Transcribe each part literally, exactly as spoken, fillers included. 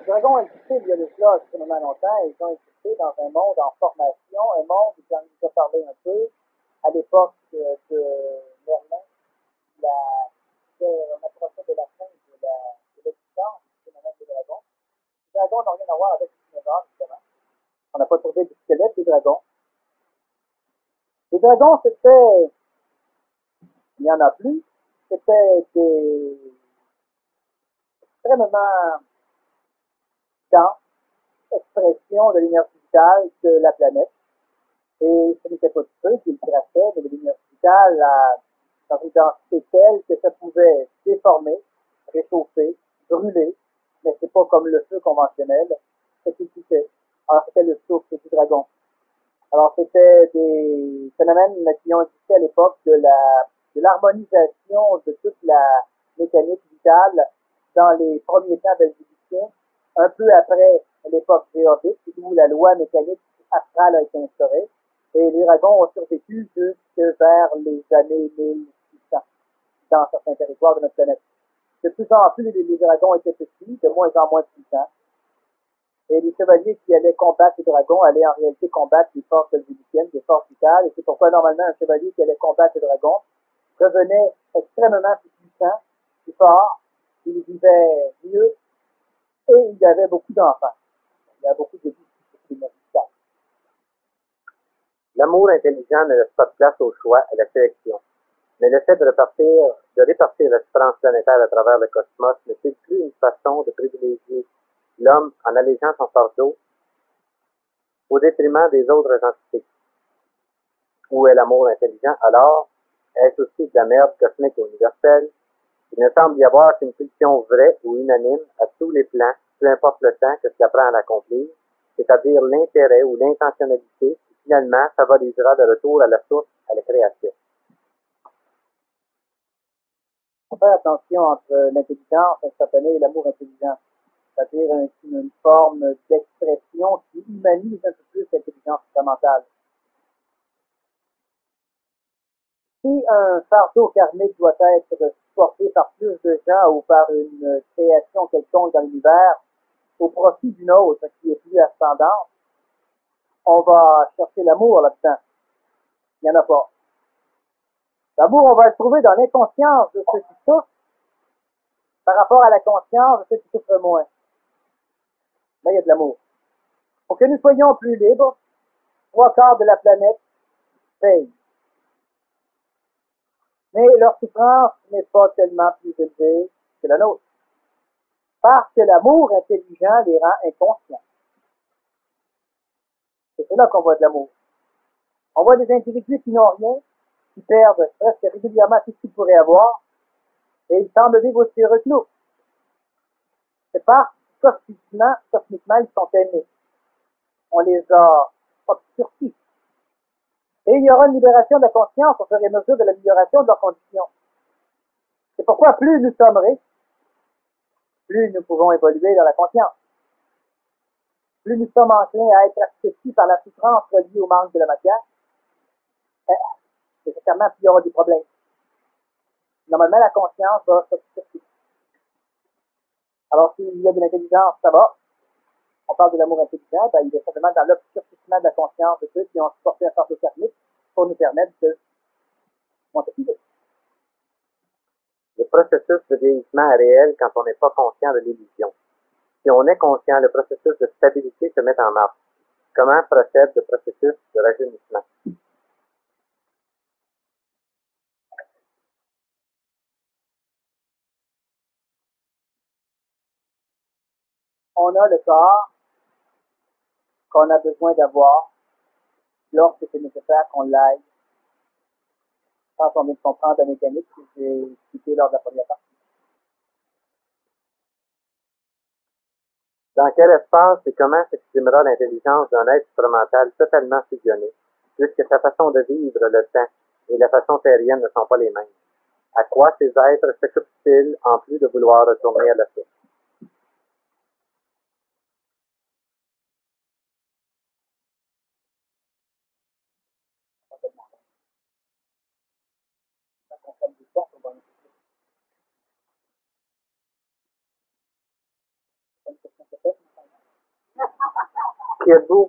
dragons ont existé il y a de cela extrêmement longtemps. Ils ont existé dans un monde en formation, un monde, j'en ai déjà parlé un peu, à l'époque euh, de Merlin, la, on approchait de la fin de la de l'existence du phénomène des dragons. Les dragons n'ont rien à voir avec les dinosaures, justement. On n'a pas trouvé de squelette des dragons. Les dragons, c'était, il n'y en a plus, c'était des extrêmement denses expressions de l'énergie vitale de la planète. Et ce n'était pas tout feu qui le crachaient, mais de l'énergie vitale à, dans une densité telle que ça pouvait déformer, réchauffer, brûler, mais c'est pas comme le feu conventionnel, ce qui quittait. Alors c'était le souffle du dragon. Alors c'était des phénomènes qui ont existé à l'époque de la de l'harmonisation de toute la mécanique vitale dans les premiers temps de l'évolution, un peu après l'époque géobique, où la loi mécanique astrale a été instaurée, et les dragons ont survécu jusque vers les années mille six cents dans certains territoires de notre planète. De plus en plus, les, les dragons étaient petits, de moins en moins puissants. Et les chevaliers qui allaient combattre les dragons allaient en réalité combattre les forces belvédiciennes, les forces vitales. Et c'est pourquoi, normalement, un chevalier qui allait combattre les dragons revenait extrêmement plus puissant, plus fort, il vivait mieux, et il y avait beaucoup d'enfants. Il y avait beaucoup de vie. L'amour intelligent ne laisse pas de place au choix, à la sélection. Mais le fait de répartir, de répartir la souffrance planétaire à travers le cosmos ne fait plus une façon de privilégier l'homme en allégeant son fardeau au détriment des autres entités. Où est l'amour intelligent alors? Est-ce aussi de la merde cosmique ou universelle? Il ne semble y avoir qu'une pulsion vraie ou unanime à tous les plans, peu importe le temps que cela prend à l'accomplir, c'est-à-dire l'intérêt ou l'intentionnalité qui finalement favorisera le retour à la source, à la création. Il faut faire attention entre l'intelligence instantanée et l'amour intelligent, c'est-à-dire une, une forme d'expression qui humanise un peu plus l'intelligence fondamentale. Si un fardeau karmique doit être supporté par plus de gens ou par une création quelconque dans l'univers au profit d'une autre qui est plus ascendante, on va chercher l'amour là-dedans. Il n'y en a pas. L'amour, on va le trouver dans l'inconscience de ceux qui souffrent par rapport à la conscience de ceux qui souffrent moins. Là, il y a de l'amour. Pour que nous soyons plus libres, trois quarts de la planète payent. Mais leur souffrance n'est pas tellement plus élevée que la nôtre. Parce que l'amour intelligent les rend inconscients. Et c'est là qu'on voit de l'amour. On voit des individus qui n'ont rien, qui perdent presque régulièrement tout ce qu'ils pourraient avoir, et ils semblent vivre aussi heureux que nous. C'est parce que cosmiquement, cosmiquement, ils sont aimés. On les a obscurcis. Et il y aura une libération de la conscience au fur et à mesure de l'amélioration de leurs conditions. C'est pourquoi plus nous sommes riches, plus nous pouvons évoluer dans la conscience. Plus nous sommes enclins à être assujettis par la souffrance reliée au manque de la matière, nécessairement, plus il y aura des problèmes. Normalement, la conscience va s'obscurcir. Alors, s'il y a de l'intelligence, ça va. On parle de l'amour intelligent, ben, il est simplement dans l'obscurcissement de la conscience de ceux qui ont supporté un fardeau karmique pour nous permettre de monter plus vite. Le processus de vieillissement est réel quand on n'est pas conscient de l'illusion. Si on est conscient, le processus de stabilité se met en marche. Comment procède le processus de rajeunissement? On a le corps qu'on a besoin d'avoir lorsque c'est nécessaire qu'on l'aille. Quand on vient de comprendre la mécanique que j'ai expliqué lors de la première partie. Dans quel espace et comment s'exprimera l'intelligence d'un être supramental totalement fusionné, puisque sa façon de vivre le temps et la façon terrienne ne sont pas les mêmes? À quoi ces êtres s'occupent-ils en plus de vouloir retourner à la source? qui est debout.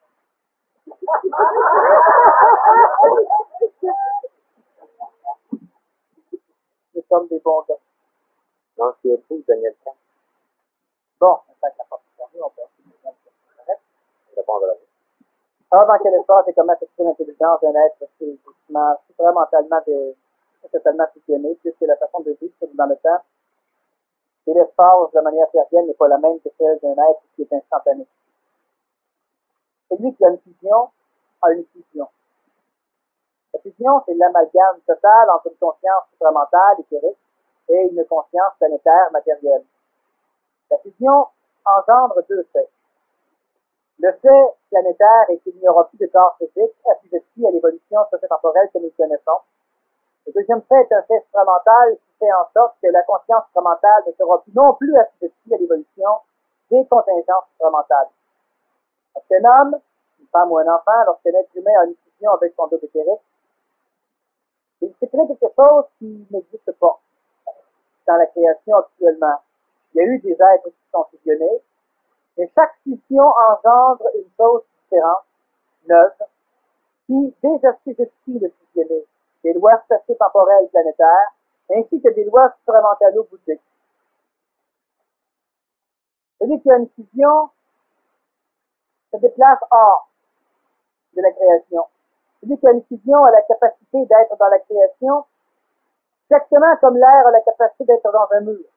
Nous sommes des bons gars. Non, qui est debout, Daniel Kahn. Bon, ça n'a pas fermé, on peut Répondre à la Alors, dans quel espace et comment s'exprime l'intelligence d'un être physiquement, supramentalement, de, totalement fusionné, puisque la façon de vivre dans le temps et l'espace de manière certaine n'est pas la même que celle d'un être qui est instantané. Celui qui a une fusion a une fusion. La fusion, c'est l'amalgame total entre une conscience supramentale, éthérique, et une conscience planétaire, matérielle. La fusion engendre deux faits. Le fait planétaire est qu'il n'y aura plus de corps physique assujetti à l'évolution socio-temporelle que nous connaissons. Le deuxième fait est un fait supramental qui fait en sorte que la conscience supramentale ne sera plus non plus assujettie à l'évolution des contingences supramentales. Lorsqu'un homme, une femme ou un enfant, lorsqu'un être humain a une fusion avec son double éthérique, il se crée quelque chose qui n'existe pas dans la création actuellement. Il y a eu des êtres qui sont fusionnés, mais chaque fusion engendre une chose différente, neuve, qui désassujettit le fusionné, des lois spatio-temporelles planétaires, ainsi que des lois supramentalo-bouddhiques. Celui qui a une fusion se déplace hors de la création. Celui qui a une fusion a la capacité d'être dans la création, exactement comme l'air a la capacité d'être dans un mur.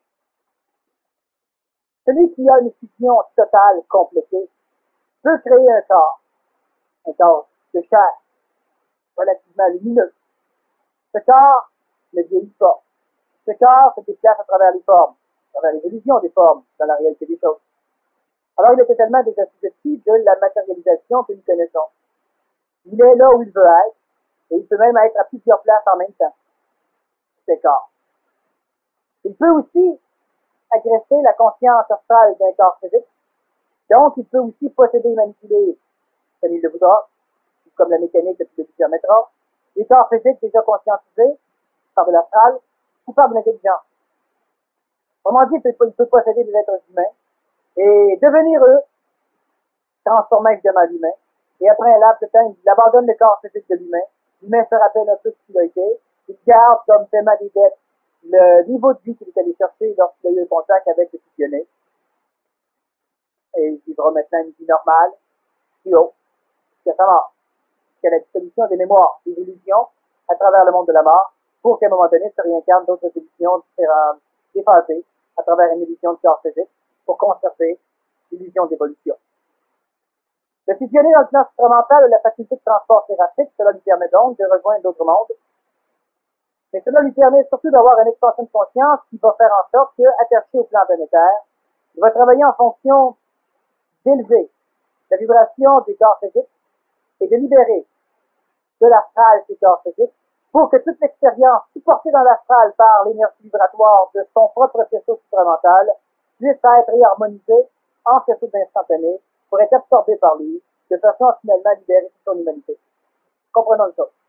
Celui qui a une fusion totale, complétée, peut créer un corps, un corps de chair, relativement lumineux. Ce corps ne vieillit pas. Ce corps se déplace à travers les formes, à travers les illusions des formes, dans la réalité des choses. Alors il est totalement désassujetti de la matérialisation que nous connaissons. Il est là où il veut être, et il peut même être à plusieurs places en même temps. C'est corps. Il peut aussi agresser la conscience astrale d'un corps physique, donc il peut aussi posséder et manipuler, comme il le voudra, comme la mécanique depuis le permettra, des corps physiques déjà conscientisés par de l'astral ou par de l'intelligence. Autrement dit, il peut, il peut posséder des êtres humains et devenir eux, transformant évidemment l'humain, et après un laps de temps, il abandonne le corps physique de l'humain, l'humain se rappelle un peu ce qu'il a été, il garde comme paiement des dettes le niveau de vie qu'il est allé chercher lorsqu'il a eu le contact avec le fusionné, et il vivra maintenant une vie normale, plus haut, jusqu'à sa mort, jusqu'à la dissolution des mémoires, des illusions, à travers le monde de la mort, pour qu'à un moment donné se réincarne d'autres illusions différentes, déphasées, à travers une illusion de corps physique, pour conserver l'illusion d'évolution. Le fusionné dans le plan supramental a la faculté de transport thérapeutique, cela lui permet donc de rejoindre d'autres mondes, mais cela lui permet surtout d'avoir une expansion de conscience qui va faire en sorte qu'attaché au plan planétaire, il va travailler en fonction d'élever la vibration des corps physiques et de libérer de l'astral ces corps physiques pour que toute l'expérience supportée dans l'astral par l'énergie vibratoire de son propre faisceau supramental puisse être réharmonisée en faisceau d'instantané pour être absorbée par lui de façon à finalement libérer toute son humanité. Comprenons le chose.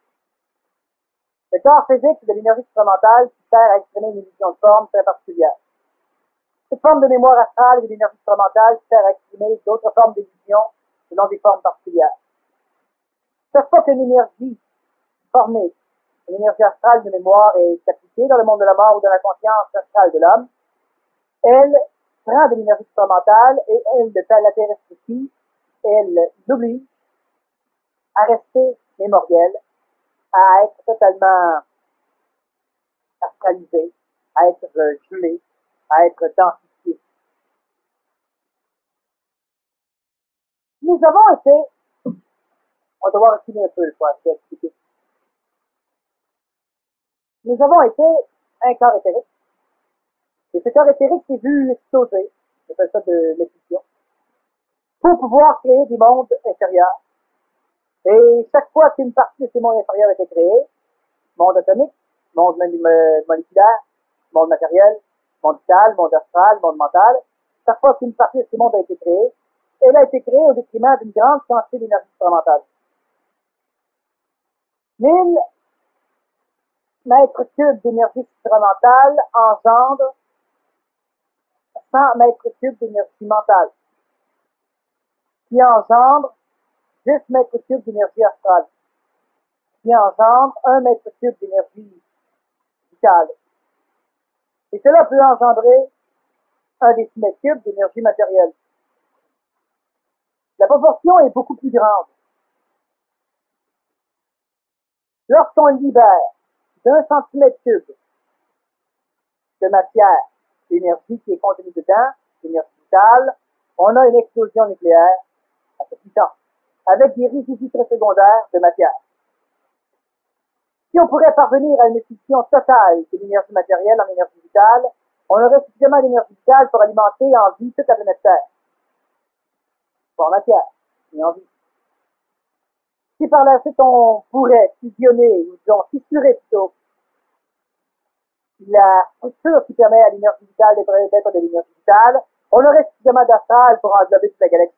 Le corps physique, c'est de l'énergie supramentale qui sert à exprimer une illusion de forme très particulière. Toute forme de mémoire astrale est de l'énergie supramentale qui sert à exprimer d'autres formes d'illusion selon des formes particulières. Chaque fois qu'une énergie formée, une énergie astrale de mémoire est appliquée dans le monde de la mort ou dans la conscience astrale de l'homme, elle prend de l'énergie supramentale et elle la terrestrifie, elle l'oblige à rester mémorielle, à être totalement astralisée, à être gelée, à être densifiée. Nous avons été, on va devoir reculer un peu, je crois, c'est expliqué. Nous avons été un corps éthérique, et ce corps éthérique s'est vu exploser, on appelle ça de l'explosion, pour pouvoir créer des mondes inférieurs. Et chaque fois qu'une partie de ces mondes inférieurs était créée, monde atomique, monde moléculaire, monde matériel, monde vital, monde astral, monde mental, chaque fois qu'une partie de ces mondes a été créée, elle a été créée au détriment d'une grande quantité d'énergie supramentale. mille mètres cubes d'énergie supramentale engendrent cent mètres cubes d'énergie mentale. qui engendre dix mètres cubes d'énergie astrale, qui engendre un mètre cube d'énergie vitale. Et cela peut engendrer un décimètre cube d'énergie matérielle. La proportion est beaucoup plus grande. Lorsqu'on libère d'un centimètre cube de matière, l'énergie qui est contenue dedans, l'énergie vitale, on a une explosion nucléaire assez puissante, avec des résidus très secondaires de matière. Si on pourrait parvenir à une fusion totale de l'énergie matérielle en énergie vitale, on aurait suffisamment d'énergie vitale pour alimenter en vie toute la planète Terre. Pas en matière, mais en vie. Si par la suite on pourrait fusionner, ou disons fissurer plutôt, la structure qui permet à l'énergie vitale d'être, d'être de l'énergie vitale, on aurait suffisamment d'astral pour englober toute la galaxie.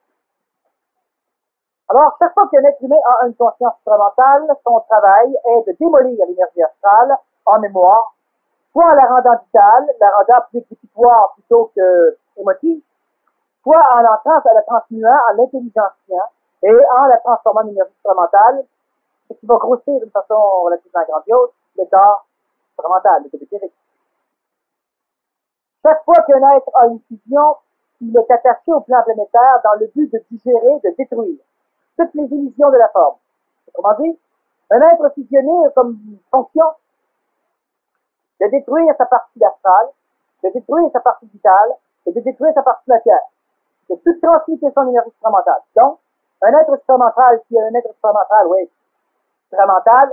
Alors, chaque fois qu'un être humain a une conscience supramentale, son travail est de démolir l'énergie astrale en mémoire, soit en la rendant vitale, la rendant plus exécutoire plutôt que émotive, soit en la, trans- en la transmuant en l'intelligentien et en la transformant en énergie supramentale, ce qui va grossir d'une façon relativement grandiose le corps supramental, le corps éthérique. Chaque fois qu'un être a une fusion, il est attaché au plan planétaire dans le but de digérer, de détruire toutes les illusions de la forme. Autrement dit, un être fusionné a comme fonction de détruire sa partie astrale, de détruire sa partie vitale et de détruire sa partie matière. De tout transmuter son énergie supramentale. Donc, un être supramental qui est un être supramental, oui, supramental,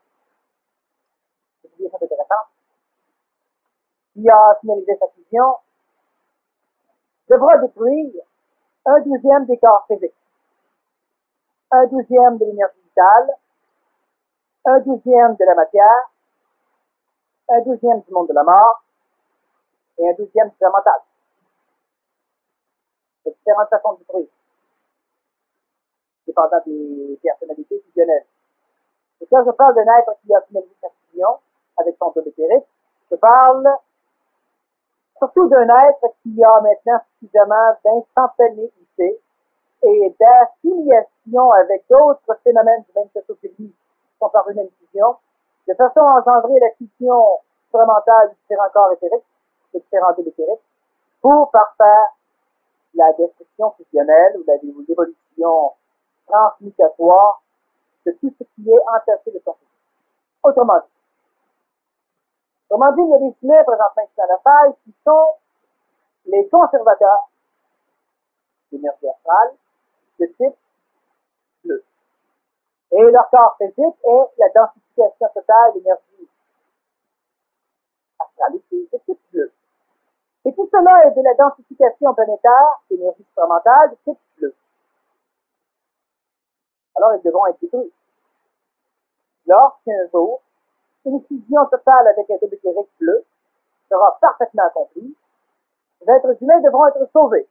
c'est intéressant, qui a finalisé sa fusion, devra détruire un douzième des corps physiques, un douzième de l'énergie vitale, un douzième de la matière, un douzième du monde de la mort et un douzième du mental. C'est différentes façons de détruire, dépendant des personnalités fusionnelles. Et quand je parle d'un être qui a finalisé sa fusion avec son double éthérique, je parle surtout d'un être qui a maintenant suffisamment d'instantanéité et d'affiliation avec d'autres phénomènes du même faisceau que lui qui sont parvenus à une fusion, de façon à engendrer la fusion supramentale de différents corps éthériques, de différents doubles éthériques, pour parfaire la destruction fusionnelle ou la, ou l'évolution transmutatoire de tout ce qui est entaché de son physique. Autrement dit, autrement dit, il y a des fumées présentement ici dans la salle qui sont les conservateurs d'énergie astrale de type bleu. Et leur corps physique est la densification totale d'énergie astrale de type bleu. Et tout cela est de la densification planétaire d'énergie supramentale de type bleu. Alors, ils devront être détruits. Lorsqu'un jour, une fusion totale avec un double éthérique bleu sera parfaitement accomplie, les êtres humains devront être sauvés.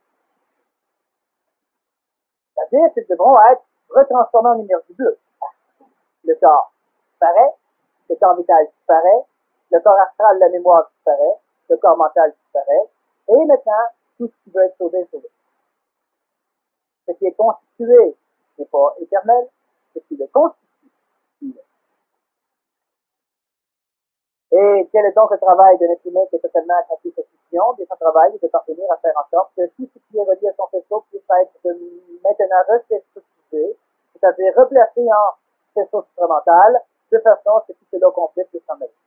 C'est-à-dire qu'ils devront être retransformés en énergie bleue. Le corps disparaît, le corps vital disparaît, le corps astral, la mémoire disparaît, le corps mental disparaît, et maintenant, tout ce qui veut être sauvé est sauvé. Ce qui est constitué n'est pas éternel, ce qui le constitue. Et quel est donc le travail de l'être humain qui est totalement accompli cette fusion? Bien, son travail est de parvenir à faire en sorte que tout ce qui est relié à son faisceau puisse être de maintenant restructuré, c'est-à-dire replacé en faisceau supramental, de façon à ce que tout cela complète puisse s'en aller.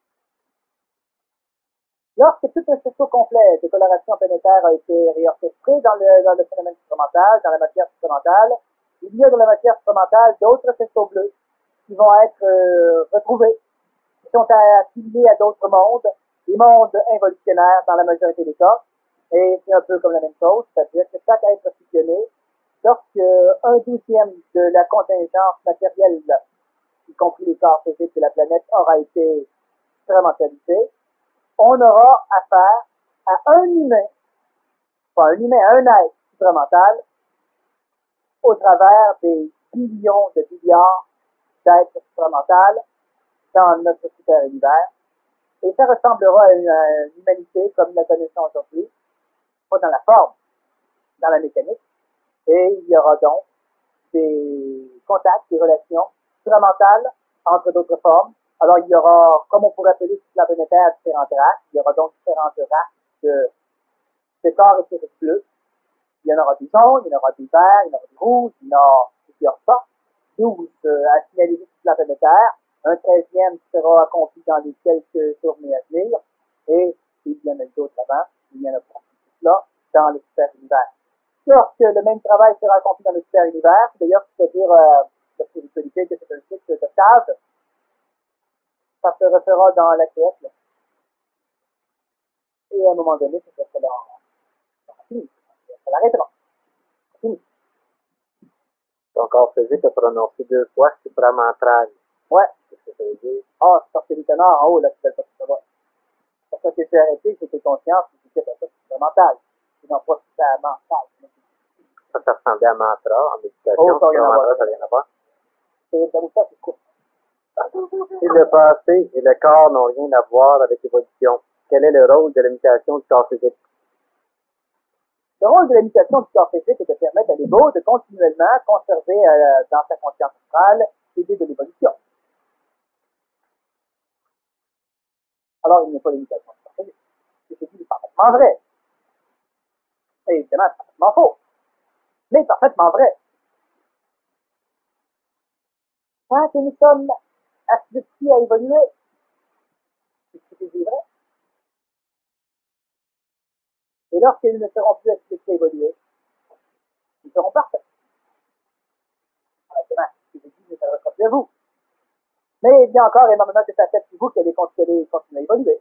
Lorsque tout un faisceau complet de coloration planétaire a été réorchestré dans le, dans le phénomène supramental, dans la matière supramentale, il y a dans la matière supramentale d'autres faisceaux bleus qui vont être euh, retrouvés, qui sont affiliés à d'autres mondes, des mondes involutionnaires dans la majorité des cas, et c'est un peu comme la même chose, c'est-à-dire que chaque être fusionné, lorsque un douzième de la contingence matérielle, y compris les corps physiques de la planète, aura été supramentalisé, on aura affaire à un humain, pas un humain, à un être supramental, au travers des billions de milliards d'êtres supramentales dans notre super univers. Et ça ressemblera à une, à une humanité comme nous la connaissons aujourd'hui, pas dans la forme, dans la mécanique, Et il y aura donc des contacts, des relations supramentales entre d'autres formes. Alors, il y aura, comme on pourrait appeler toute la planétaire, différentes races. Il y aura donc différentes races de, de corps et de bleus. Il y en aura des jaunes, il y en aura des verts, il y en aura des rouges, il y en aura plusieurs sortes. douze euh, à finaliser toute la planétaire. Un treizième sera accompli dans les quelques journées à venir. Et il y en a d'autres avant. Il y en a pour tout là dans le super univers. Lorsque le même travail sera accompli dans le super univers, d'ailleurs, c'est-à-dire euh, la spiritualité que c'est un cycle d'octave, ça se refera dans la pièce. Là. Et à un moment donné, ça sera dans fini. Ça l'arrêtera. C'est fini. Ton corps physique a prononcé deux fois supramentral. Ouais. Qu'est-ce que ça veut dire? Ah, c'est parce que les tenants en haut, là, tu fais pas tout ça. Parce que j'ai arrêté, j'étais conscience que c'était pas ça, c'était mental. C'est non pas super mental. Ça, ça ressemblait à mantra en méditation. Oh, ça n'a rien à voir. Mantra, ça n'a rien à voir. C'est ça, c'est court. Si le passé et le corps n'ont rien à voir avec l'évolution, quel est le rôle de l'imitation du corps physique? Le rôle de l'imitation du corps physique est de permettre à l'ego de continuellement conserver euh, dans sa conscience astrale l'idée de l'évolution. Alors, il n'y a pas d'imitation du corps physique. Ce que je dis est parfaitement vrai. Et évidemment, c'est parfaitement faux. Mais parfaitement vrai. Quand nous sommes assujettis à évoluer, c'est ce que je dis vrai. Et lorsque nous ne serons plus assujettis à évoluer, nous serons parfaits. Alors, évidemment, ce que je dis ne s'adressera plus à vous. Mais il y a encore énormément de facettes chez vous qui allaient continuer, continuer à évoluer.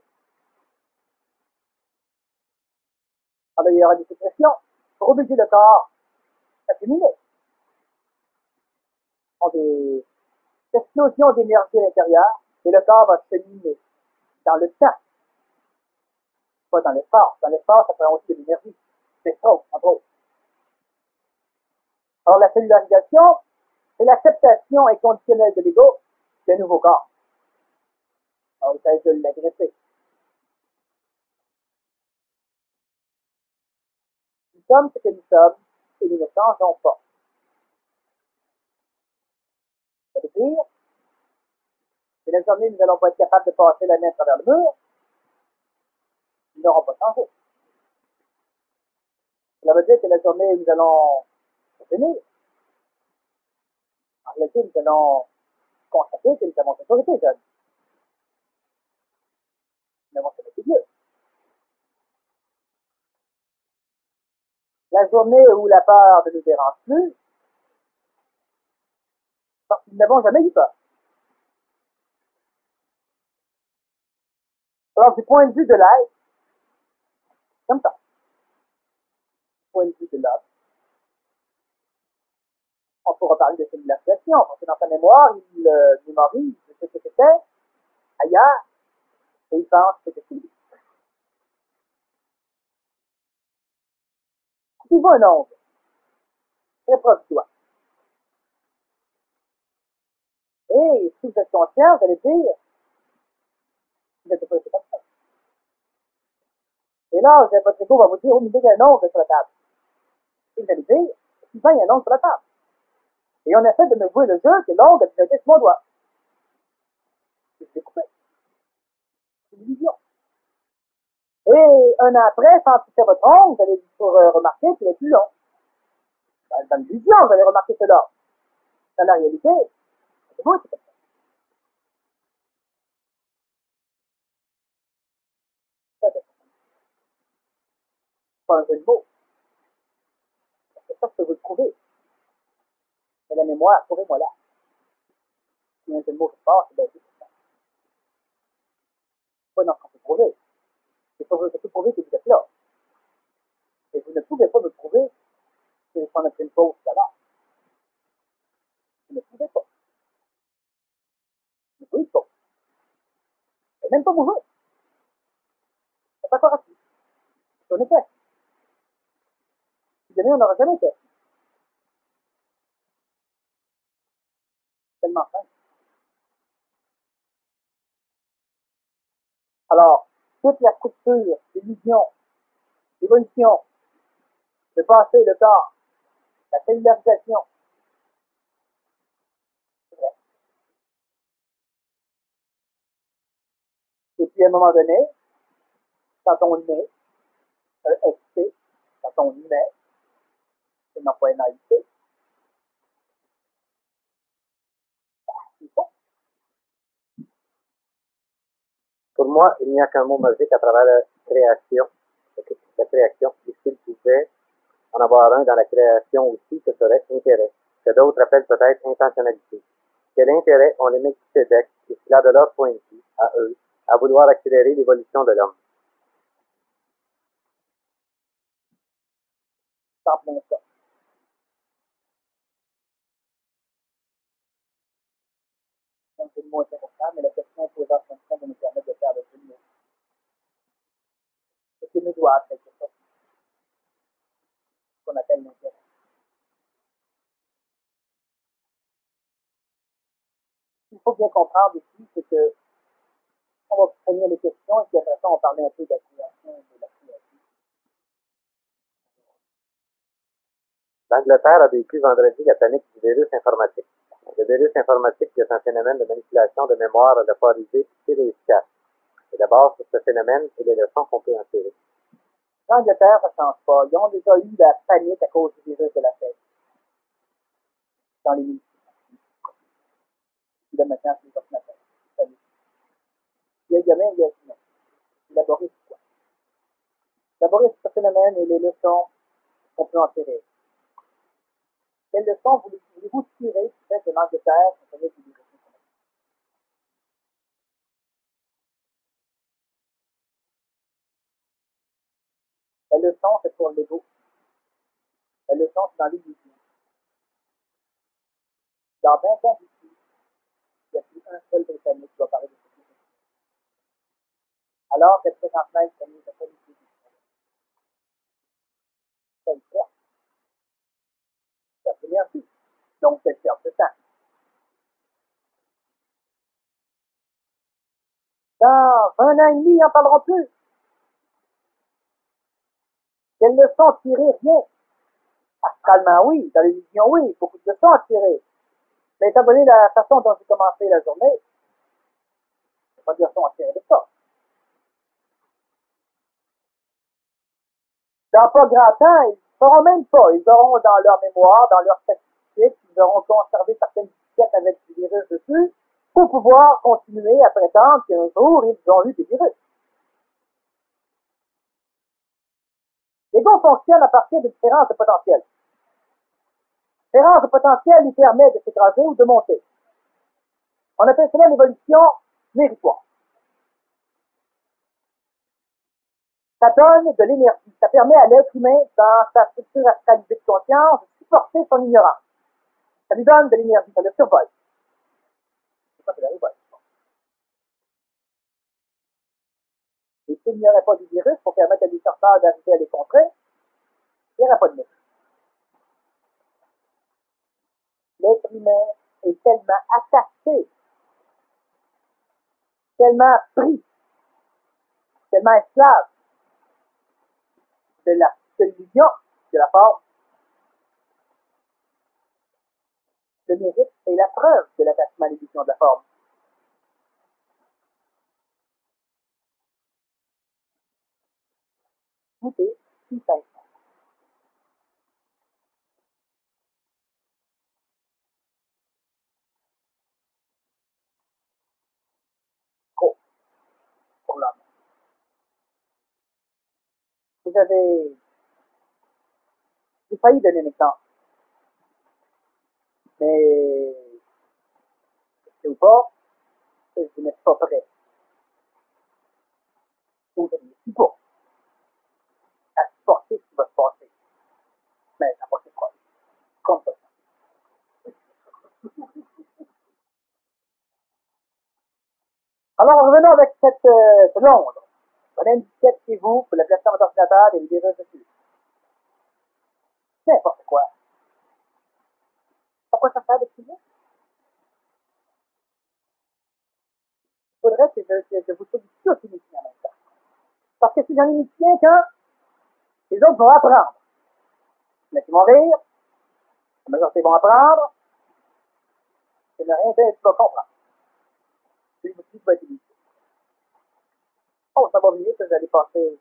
Alors, il y aura des suppressions pour obliger le corps à féminer. On des explosions d'énergie à l'intérieur et le corps va cheminer dans le temps, pas dans l'espace. Dans l'espace, ça prend aussi de l'énergie. C'est trop, entre autres. Alors, la cellularisation, c'est l'acceptation inconditionnelle de l'ego d'un nouveau corps. Alors, il s'agit de l'agresser. Nous sommes ce que nous sommes et nous ne changeons pas. Ça veut dire que la journée où nous n'allons pas être capables de passer la main à travers le mur, nous n'aurons pas changé. Cela veut dire que la journée où nous allons venir, en réalité, nous allons constater que nous avons toujours été jeunes. Nous avons toujours été vieux. La journée où la peur ne nous dérange plus, parce que nous n'avons jamais eu peur. Alors, du point de vue de l'être, comme ça. Du point de vue de l'homme, on pourra parler de civilisation, parce que dans sa mémoire, il euh, mémorise ce que c'était ailleurs, et il pense que c'était lui. Coupez-vous un ongle, très proche de toi. Et si vous êtes conscient, vous allez dire, vous n'êtes pas comme ça. Et là, votre égo va vous dire, oh, mais il y a un ongle sur la table. Et vous allez dire, souvent, il y a un ongle sur la table. Et on essaie de me jouer le jeu que l'ongle a déjà été sur mon doigt. Et je l'ai coupé. C'est une illusion. Et un an après, sans toucher votre ongle, vous allez pour, euh, remarquer qu'il est plus long. Dans, dans l'illusion, vous allez remarquer cela. Dans la réalité, c'est vous, c'est comme ça. Ça, c'est pas un jeu de mots. C'est ça que je peux vous le prouver. Mais la mémoire, trouvez-moi là. Il y a un jeu de mots qui passe, c'est bien sûr. Pas dans ce qu'on peut prouver. C'est pas, je peux prouver que vous êtes là. Et vous ne pouvez pas me prouver que je prends une pause tout à l'heure. Vous ne pouvez pas. Vous ne pouvez pas. Et même pas vous. C'est pas encore assis. C'est un effet. Si jamais on n'aura jamais été. Tellement simple. Alors, toute la structure, l'illusion, l'évolution, le passé, le corps, la cellularisation. C'est vrai. Et puis à un moment donné, quand on naît, E S T, quand on naît, c'est non pas N A I T, c'est ça. Pour moi, il n'y a qu'un mot magique à travers la création. La création, et s'il pouvait en avoir un dans la création aussi, ce serait intérêt, que d'autres appellent peut-être intentionnalité. Quel intérêt ont les Melchizedek, et cela de leur point de vue, à eux, à vouloir accélérer l'évolution de l'homme? C'est en plein ça. Donc c'est le mot intéressant, mais la question posée en fonction de nous permettre de faire le jeu de mots. C'est une doigt, quelque chose qu'on appelle l'intérêt. Ce qu'il faut bien comprendre ici, c'est que on va finir les questions et puis après ça, on va parler un peu de la création et de la création. L'Angleterre a vécu vendredi la panique du virus informatique. Le virus informatique est un phénomène de manipulation de mémoire à la fois rusé et efficace. Et d'abord, sur ce phénomène et les leçons qu'on peut en tirer. L'Angleterre, ça ne change pas. Ils ont déjà eu la panique à cause du virus de la peste. Dans les militaires. Puis là, maintenant, c'est les ordinateurs. Il y a, il y a même, il y a, non. Élaborer sur quoi? Élaborer sur ce phénomène et les leçons qu'on peut en tirer. Quelles leçons voulez-vous tirer du fait que l'Angleterre contenait du virus? La leçon, c'est pour l'ego. La leçon, c'est dans l'illusion. Dans vingt ans d'ici, il n'y a plus un seul Britannique qui va parler de ce virus. Alors que présentement, il s'agit de qualité du virus. C'est une perte. C'est l'énergie. Donc, c'est une perte de temps. Dans un an et demi, ils n'en parleront plus. Quelles leçons tirer? Rien. Astralement, oui. Dans l'illusion, oui. Beaucoup de leçons à tirer. Mais étant donné la façon dont j'ai commencé la journée, il n'y a pas de leçons à tirer de ça. Dans pas grand temps, ils ne feront même pas. Ils auront dans leur mémoire, dans leur statistique, ils auront conservé certaines étiquettes avec du virus dessus pour pouvoir continuer à prétendre qu'un jour, ils ont eu des virus. L'ego fonctionne à partir de différences de potentiel. Différence de potentiel lui permet de s'écraser ou de monter. On appelle cela l'évolution méritoire. Ça donne de l'énergie. Ça permet à l'être humain, dans sa structure astralisée de conscience, de supporter son ignorance. Ça lui donne de l'énergie, ça le survole. C'est pas que la révolte. Et s'il n'y aurait pas de virus pour permettre à des chercheurs d'arriver à les contrer, il n'y aurait pas de virus. L'être humain est tellement attaché, tellement pris, tellement esclave de la de l'illusion, de la forme. Le mérite est la preuve de l'attachement à l'illusion de la forme. Tout est si simple. Trop pour l'homme. Vous avez... J'ai failli donner un exemple. Mais, c'est ou pas, je n'ai pas prêt. Ou je ne suis pas à supporter ce qui va se passer. Mais ça va se passer. Comme ça. Alors, revenons avec cette euh, Londres. Prenez une disquette chez vous pour la plateforme d'ordinateur et les virus dessus. C'est n'importe quoi. Pourquoi ça sert de filmer? Il faudrait que je, que je vous trouve tous initiés en même temps. Parce que si j'en initié qu'un, les autres vont apprendre. Mais ils vont rire, La majorité vont apprendre, et ne rien faire, tu vas comprendre. C'est l'outil qui va être utilisé. Oh, ça va vite, vous allez passer.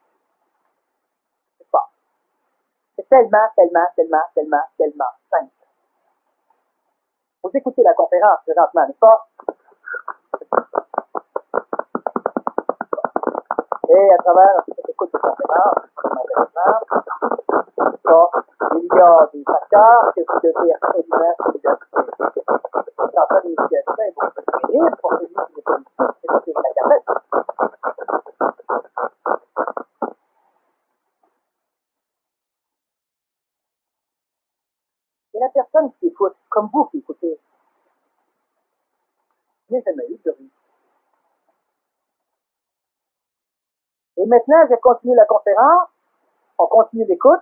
C'est pas. C'est tellement, tellement, tellement, tellement, tellement simple. Vous écoutez la conférence présentement, n'est-ce pas? Et à travers cette écoute de conférence, ça, il y a des facteurs que vous devez absolument identifier. C'est en train de l'éducation, vous pouvez lire pour celui qui n'est pas ici, c'est sur la cassette. Et la personne qui écoute, comme vous qui écoutez, n'a jamais eu de bruit. Et maintenant, je continue la conférence, on continue l'écoute.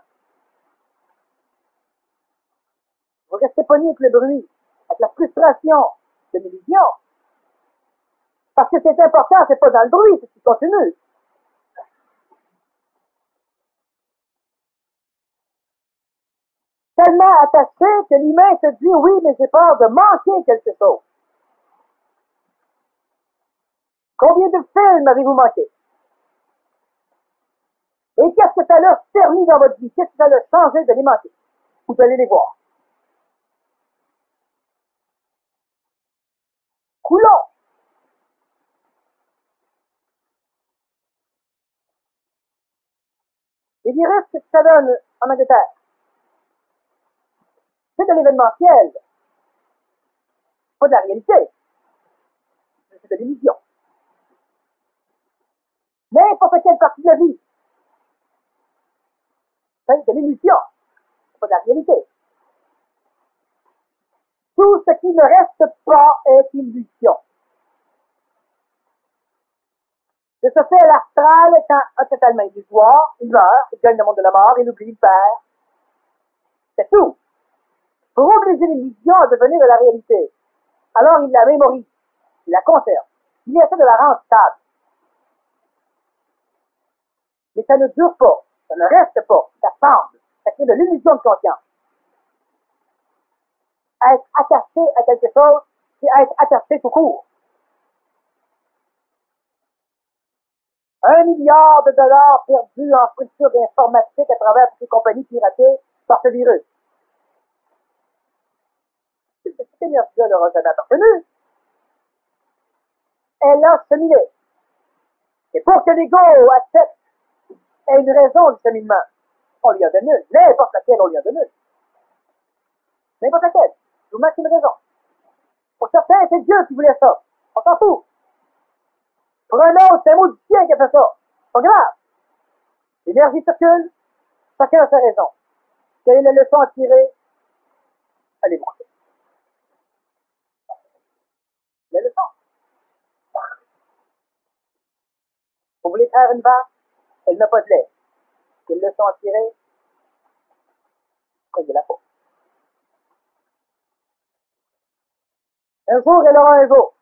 Vous restez pogné avec le bruit, avec la frustration de l'illusion. Parce que c'est important, c'est pas dans le bruit, c'est ce qui continue. Tellement attaché que l'humain se dit oui, mais j'ai peur de manquer quelque chose. Combien de films avez-vous manqué? Et qu'est-ce que ça l'a permis dans votre vie? Qu'est-ce que ça l'a changé de les manquer? Vous allez les voir. Coulons. Les virus, qu'est-ce que ça donne en Angleterre? C'est de l'événementiel. Pas de la réalité. C'est de l'illusion. N'importe quelle partie de la vie. C'est de l'illusion. C'est pas de la réalité. Tout ce qui ne reste pas est illusion. De ce fait, l'astral étant totalement illusoire, il meurt, il gagne le monde de la mort, il oublie, il perd. C'est tout. Pour obliger l'illusion à devenir de la réalité, alors il la mémorise, il la conserve, il essaie de la rendre stable. Mais ça ne dure pas, ça ne reste pas, ça semble, ça crée de l'illusion de conscience. Être attaché à quelque chose, c'est être attaché tout court. Un milliard de dollars perdus en structure d'informatique à travers toutes les compagnies piratées par ce virus. Cette énergie-là n'aura jamais appartenu. Elle a cheminé. Et pour que l'ego accepte ait une raison du cheminement, on lui a donné une, n'importe laquelle on lui a donné. N'importe laquelle. Je vous manque une raison. Pour certains, c'est Dieu qui voulait ça. On s'en fout. Pour un autre, c'est un mot du chien qui a fait ça. Pas grave. L'énergie circule, chacun a sa raison. Quelle est la leçon à tirer? Allez voir. La leçon. Vous voulez faire une vache? Elle n'a pas de lait. Quelle leçon à tirer? Prenez la peau. Un jour, elle aura un jour.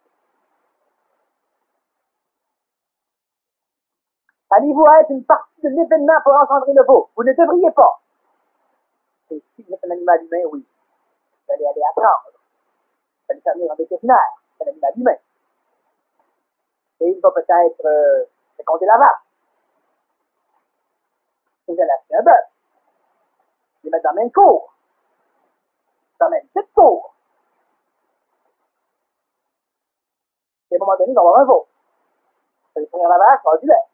Allez-vous être une partie de l'événement pour engendrer le veau? Vous ne devriez pas. Et si vous êtes un animal humain, oui. Vous allez aller apprendre. Vous allez faire venir un vétérinaire. C'est un animal humain. Et il va peut-être euh, féconder la vache. Vous allez acheter un bœuf. Les mettre dans la même cour. Dans la même petite cour. Et à un moment donné, il va y avoir un veau. Vous allez prendre la vache, il va avoir du lait.